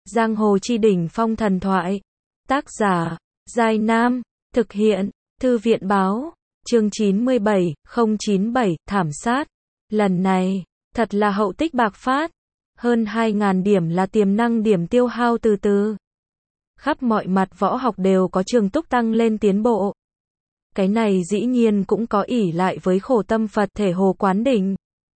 Giang hồ chi đỉnh phong thần thoại. Tác giả, Giai Nam. Thực hiện, Thư viện báo. Chương 97, thảm sát. Lần này, thật là hậu tích bạc phát. Hơn 2.000 điểm là tiềm năng điểm tiêu hao từ từ. Khắp mọi mặt võ học đều có trường túc tăng lên tiến bộ. Cái này dĩ nhiên cũng có ỷ lại với khổ tâm Phật thể hồ quán đỉnh.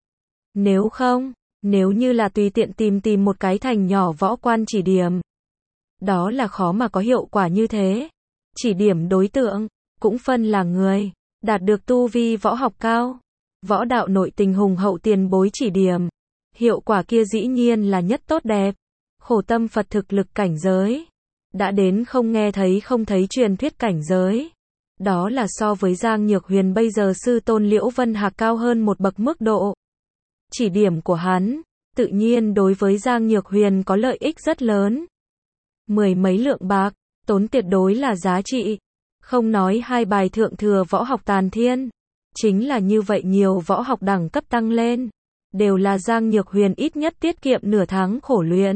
Nếu như là tùy tiện tìm một cái thành nhỏ võ quan chỉ điểm, đó là khó mà có hiệu quả như thế. Chỉ điểm đối tượng, cũng phân là người, đạt được tu vi võ học cao, võ đạo nội tình hùng hậu tiền bối chỉ điểm. Hiệu quả kia dĩ nhiên là nhất tốt đẹp. Khổ tâm Phật thực lực cảnh giới, đã đến không nghe thấy không thấy truyền thuyết cảnh giới. Đó là so với Giang Nhược Huyền bây giờ sư tôn Liễu Vân Hạc cao hơn một bậc mức độ. Chỉ điểm của hắn, tự nhiên đối với Giang Nhược Huyền có lợi ích rất lớn. Mười mấy lượng bạc, tốn tuyệt đối là giá trị. Không nói hai bài thượng thừa võ học tàn thiên. Chính là như vậy nhiều võ học đẳng cấp tăng lên. Đều là Giang Nhược Huyền ít nhất tiết kiệm nửa tháng khổ luyện.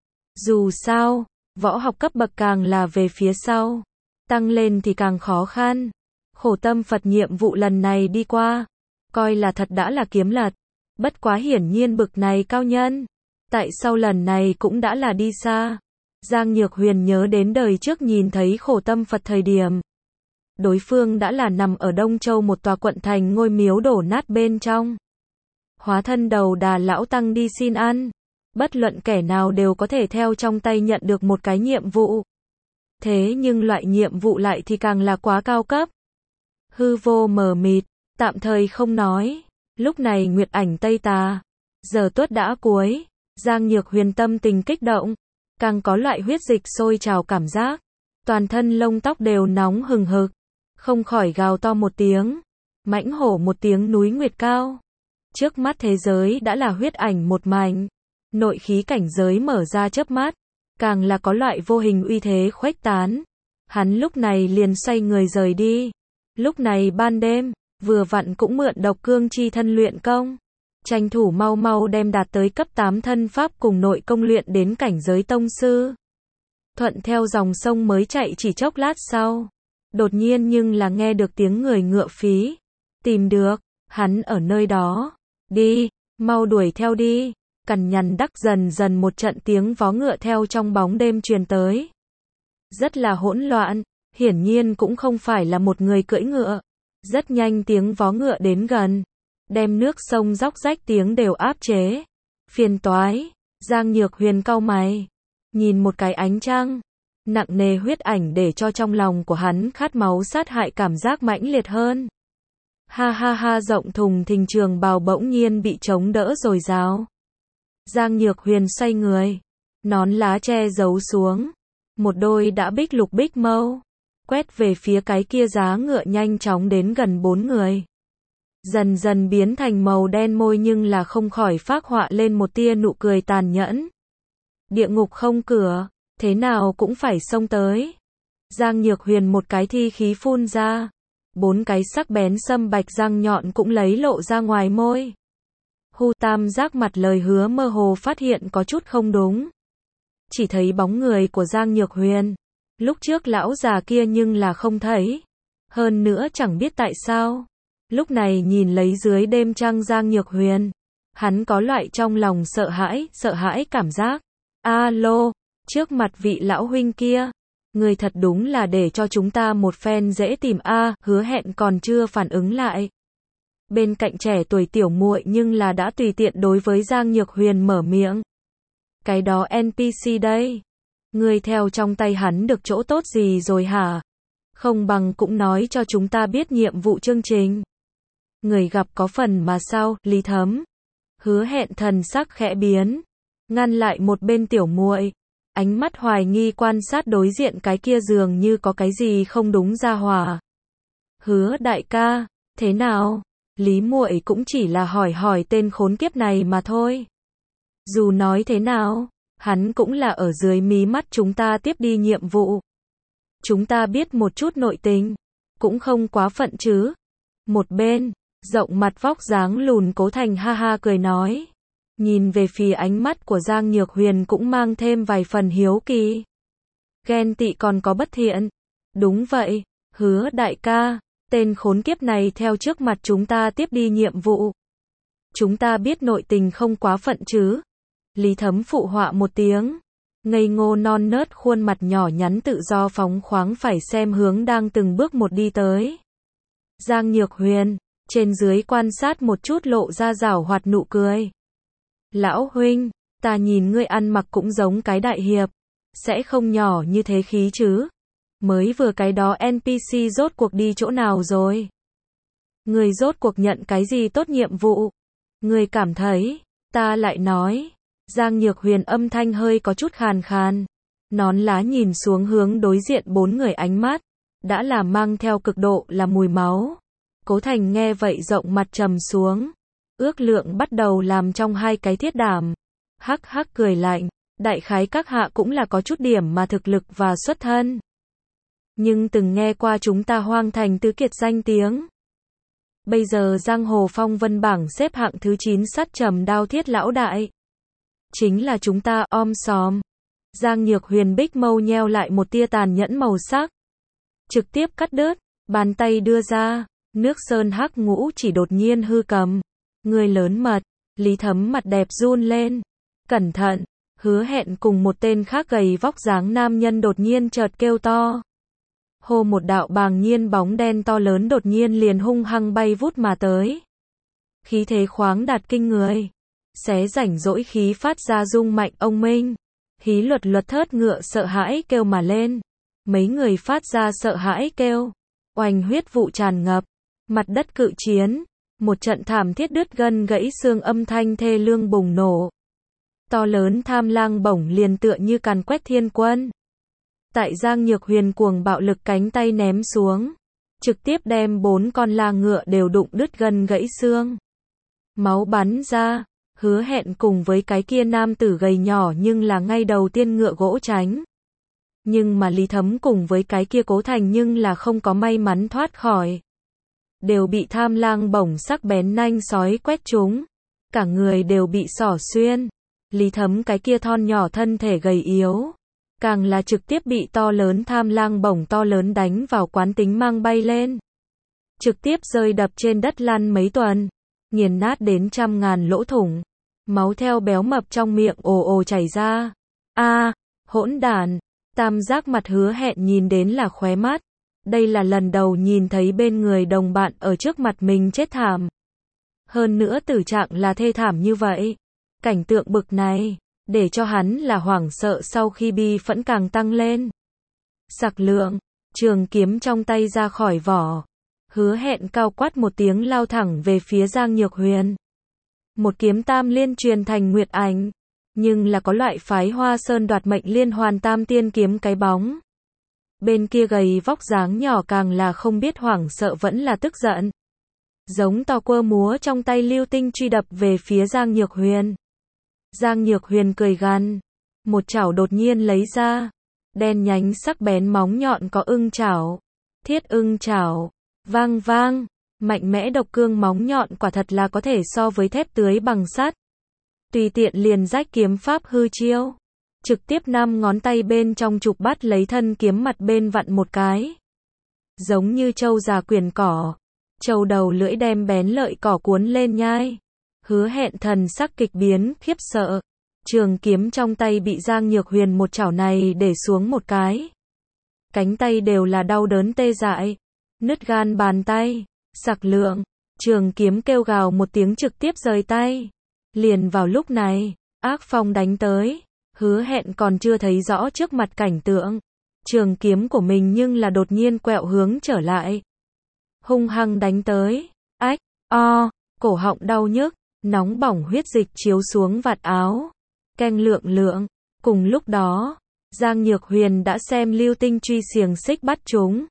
Dù sao, võ học cấp bậc càng là về phía sau, tăng lên thì càng khó khăn. Khổ tâm Phật nhiệm vụ lần này đi qua, coi là thật đã là kiếm lật. Bất quá hiển nhiên bực này cao nhân, tại sao lần này cũng đã là đi xa. Giang Nhược Huyền nhớ đến đời trước nhìn thấy khổ tâm Phật thời điểm. Đối phương đã là nằm ở Đông Châu một tòa quận thành ngôi miếu đổ nát bên trong. Hóa thân đầu đà lão tăng đi xin ăn. Bất luận kẻ nào đều có thể theo trong tay nhận được một cái nhiệm vụ. Thế nhưng loại nhiệm vụ lại thì càng là quá cao cấp. Hư vô mờ mịt, tạm thời không nói. Lúc này nguyệt ảnh tây tà, giờ tuất đã cuối. Giang Nhược Huyền tâm tình kích động, càng có loại huyết dịch sôi trào cảm giác. Toàn thân lông tóc đều nóng hừng hực, không khỏi gào to một tiếng, mãnh hổ một tiếng núi nguyệt cao. Trước mắt thế giới đã là huyết ảnh một mảnh. Nội khí cảnh giới mở ra chớp mắt, càng là có loại vô hình uy thế khuếch tán. Hắn lúc này liền xoay người rời đi. Lúc này ban đêm, vừa vặn cũng mượn độc cương chi thân luyện công. Tranh thủ mau đem đạt tới cấp 8 thân pháp cùng nội công luyện đến cảnh giới tông sư. Thuận theo dòng sông mới chạy chỉ chốc lát sau. Đột nhiên nhưng là nghe được tiếng người ngựa phí. Tìm được, hắn ở nơi đó. Đi, mau đuổi theo đi. Cằn nhằn đắc dần một trận tiếng vó ngựa theo trong bóng đêm truyền tới. Rất là hỗn loạn, hiển nhiên cũng không phải là một người cưỡi ngựa. Rất nhanh tiếng vó ngựa đến gần, đem nước sông róc rách tiếng đều áp chế. Phiền toái, Giang Nhược Huyền cau mày, nhìn một cái ánh trăng, nặng nề huyết ảnh để cho trong lòng của hắn khát máu sát hại cảm giác mãnh liệt hơn. Ha rộng thùng thình trường bào bỗng nhiên bị chống đỡ dồi dào. Giang Nhược Huyền xoay người, nón lá che giấu xuống, một đôi đã bích lục bích mâu, quét về phía cái kia giá ngựa nhanh chóng đến gần 4 người. Dần biến thành màu đen môi nhưng là không khỏi phác họa lên một tia nụ cười tàn nhẫn. Địa ngục không cửa, thế nào cũng phải xông tới. Giang Nhược Huyền một cái thi khí phun ra, 4 cái sắc bén sâm bạch răng nhọn cũng lấy lộ ra ngoài môi. Tam giác mặt lời hứa mơ hồ phát hiện có chút không đúng. Chỉ thấy bóng người của Giang Nhược Huyền. Lúc trước lão già kia nhưng là không thấy. Hơn nữa chẳng biết tại sao. Lúc này nhìn lấy dưới đêm trăng Giang Nhược Huyền. Hắn có loại trong lòng sợ hãi cảm giác. Alo, trước mặt vị lão huynh kia. Người thật đúng là để cho chúng ta một phen dễ tìm hứa hẹn còn chưa phản ứng lại. Bên cạnh trẻ tuổi tiểu muội nhưng là đã tùy tiện đối với Giang Nhược Huyền mở miệng. Cái đó NPC đây. Người theo trong tay hắn được chỗ tốt gì rồi hả? Không bằng cũng nói cho chúng ta biết nhiệm vụ chương trình. Người gặp có phần mà sao, Lý Thấm. Hứa hẹn thần sắc khẽ biến. Ngăn lại một bên tiểu muội. Ánh mắt hoài nghi quan sát đối diện cái kia dường như có cái gì không đúng ra hỏa. Hứa đại ca, thế nào? Lý muội cũng chỉ là hỏi tên khốn kiếp này mà thôi. Dù nói thế nào, hắn cũng là ở dưới mí mắt chúng ta tiếp đi nhiệm vụ. Chúng ta biết một chút nội tình, cũng không quá phận chứ. Một bên, rộng mặt vóc dáng lùn Cố Thành ha ha cười nói. Nhìn về phía ánh mắt của Giang Nhược Huyền cũng mang thêm vài phần hiếu kỳ. Ghen tị còn có bất thiện. Đúng vậy, Hứa đại ca, tên khốn kiếp này theo trước mặt chúng ta tiếp đi nhiệm vụ. Chúng ta biết nội tình không quá phận chứ. Lý Thấm phụ họa một tiếng. Ngây ngô non nớt khuôn mặt nhỏ nhắn tự do phóng khoáng phải xem hướng đang từng bước một đi tới. Giang Nhược Huyền, trên dưới quan sát một chút lộ ra giảo hoạt nụ cười. Lão huynh, ta nhìn ngươi ăn mặc cũng giống cái đại hiệp. Sẽ không nhỏ như thế khí chứ. Mới vừa cái đó NPC rốt cuộc đi chỗ nào rồi? Ngươi rốt cuộc nhận cái gì tốt nhiệm vụ? Ngươi cảm thấy, ta lại nói. Giang Nhược Huyền âm thanh hơi có chút khàn khàn. Nón lá nhìn xuống hướng đối diện bốn người ánh mắt. Đã là mang theo cực độ là mùi máu. Cố Thành nghe vậy rộng mặt trầm xuống. Ước lượng bắt đầu làm trong hai cái thiết đảm. Hắc hắc cười lạnh. Đại khái các hạ cũng là có chút điểm mà thực lực và xuất thân. Nhưng từng nghe qua chúng ta Hoang Thành tứ kiệt danh tiếng. Bây giờ giang hồ phong vân bảng xếp hạng thứ 9 sắt trầm đao thiết lão đại. Chính là chúng ta om sòm. Giang Nhược Huyền bích mâu nheo lại một tia tàn nhẫn màu sắc. Trực tiếp cắt đứt, bàn tay đưa ra, nước sơn hắc ngũ chỉ đột nhiên hư cầm. Người lớn mật, Lý Thấm mặt đẹp run lên. Cẩn thận, Hứa Hẹn cùng một tên khác gầy vóc dáng nam nhân đột nhiên chợt kêu to. Hô, một đạo bàng nhiên bóng đen to lớn đột nhiên liền hung hăng bay vút mà tới. Khí thế khoáng đạt kinh người. Xé rảnh rỗi khí phát ra rung mạnh ông minh. Hí luật luật thớt ngựa sợ hãi kêu mà lên. Mấy người phát ra sợ hãi kêu. Oanh huyết vụ tràn ngập. Mặt đất cự chiến. Một trận thảm thiết đứt gân gãy xương âm thanh thê lương bùng nổ. To lớn tham lang bổng liền tựa như càn quét thiên quân. Tại Giang Nhược Huyền cuồng bạo lực cánh tay ném xuống. Trực tiếp đem 4 con la ngựa đều đụng đứt gân gãy xương. Máu bắn ra. Hứa Hẹn cùng với cái kia nam tử gầy nhỏ nhưng là ngay đầu tiên ngựa gỗ tránh. Nhưng mà Lý Thấm cùng với cái kia Cố Thành nhưng là không có may mắn thoát khỏi. Đều bị tham lang bổng sắc bén nanh sói quét trúng. Cả người đều bị xỏ xuyên. Lý Thấm cái kia thon nhỏ thân thể gầy yếu. Càng là trực tiếp bị to lớn tham lang bổng to lớn đánh vào quán tính mang bay lên. Trực tiếp rơi đập trên đất lăn mấy tuần. Nghiền nát đến trăm ngàn lỗ thủng. Máu theo béo mập trong miệng ồ ồ chảy ra. Hỗn đản. Tam giác mặt Hứa Hẹn nhìn đến là khóe mắt. Đây là lần đầu nhìn thấy bên người đồng bạn ở trước mặt mình chết thảm. Hơn nữa tử trạng là thê thảm như vậy. Cảnh tượng bực này, để cho hắn là hoảng sợ sau khi bi phẫn càng tăng lên. Sặc lượng, trường kiếm trong tay ra khỏi vỏ. Hứa Hẹn cao quát một tiếng lao thẳng về phía Giang Nhược Huyền. Một kiếm tam liên truyền thành nguyệt ảnh. Nhưng là có loại phái Hoa Sơn đoạt mệnh liên hoàn tam tiên kiếm cái bóng. Bên kia gầy vóc dáng nhỏ càng là không biết hoảng sợ vẫn là tức giận. Giống to quơ múa trong tay lưu tinh truy đập về phía Giang Nhược Huyền. Giang Nhược Huyền cười gằn. Một chảo đột nhiên lấy ra. Đen nhánh sắc bén móng nhọn có ưng chảo. Thiết ưng chảo. Vang vang. Mạnh mẽ độc cương móng nhọn quả thật là có thể so với thép tưới bằng sắt. Tùy tiện liền rách kiếm pháp hư chiêu. Trực tiếp 5 ngón tay bên trong chụp bắt lấy thân kiếm mặt bên vặn một cái. Giống như trâu già quyển cỏ. Trâu đầu lưỡi đem bén lợi cỏ cuốn lên nhai. Hứa Hẹn thần sắc kịch biến, khiếp sợ. Trường kiếm trong tay bị Giang Nhược Huyền một chảo này để xuống một cái. Cánh tay đều là đau đớn tê dại. Nứt gan bàn tay. Sặc lượng. Trường kiếm kêu gào một tiếng trực tiếp rời tay. Liền vào lúc này, ác phong đánh tới. Hứa Hẹn còn chưa thấy rõ trước mặt cảnh tượng. Trường kiếm của mình nhưng là đột nhiên quẹo hướng trở lại. Hung hăng đánh tới. Ách, cổ họng đau nhức. Nóng bỏng huyết dịch chiếu xuống vạt áo. Canh lượng lượng. Cùng lúc đó, Giang Nhược Huyền đã xem lưu tinh truy xiềng xích bắt chúng.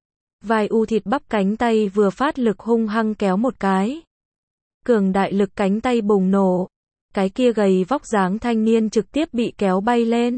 Vai u thịt bắp cánh tay vừa phát lực hung hăng kéo một cái. Cường đại lực cánh tay bùng nổ. Cái kia gầy vóc dáng thanh niên trực tiếp bị kéo bay lên.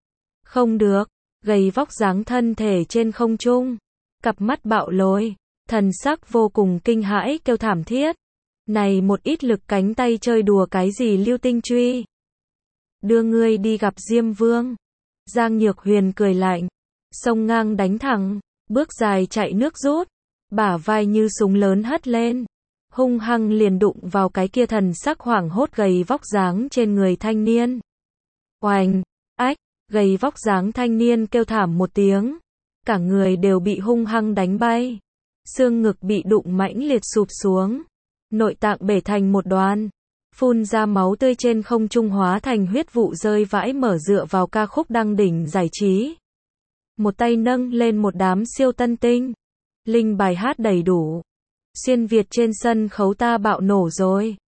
Không được, gầy vóc dáng thân thể trên không trung. Cặp mắt bạo lồi, thần sắc vô cùng kinh hãi kêu thảm thiết. Này một ít lực cánh tay chơi đùa cái gì Lưu Tinh Truy. Đưa ngươi đi gặp Diêm Vương. Giang Nhược Huyền cười lạnh. Sông ngang đánh thẳng. Bước dài chạy nước rút. Bả vai như súng lớn hất lên. Hung hăng liền đụng vào cái kia thần sắc hoảng hốt gầy vóc dáng trên người thanh niên. Oành, ách, gầy vóc dáng thanh niên kêu thảm một tiếng. Cả người đều bị hung hăng đánh bay. Xương ngực bị đụng mãnh liệt sụp xuống. Nội tạng bể thành một đoàn. Phun ra máu tươi trên không trung hóa thành huyết vụ rơi vãi mở dựa vào ca khúc đăng đỉnh giải trí. Một tay nâng lên một đám siêu tân tinh. Linh bài hát đầy đủ. Xuyên Việt trên sân khấu ta bạo nổ rồi.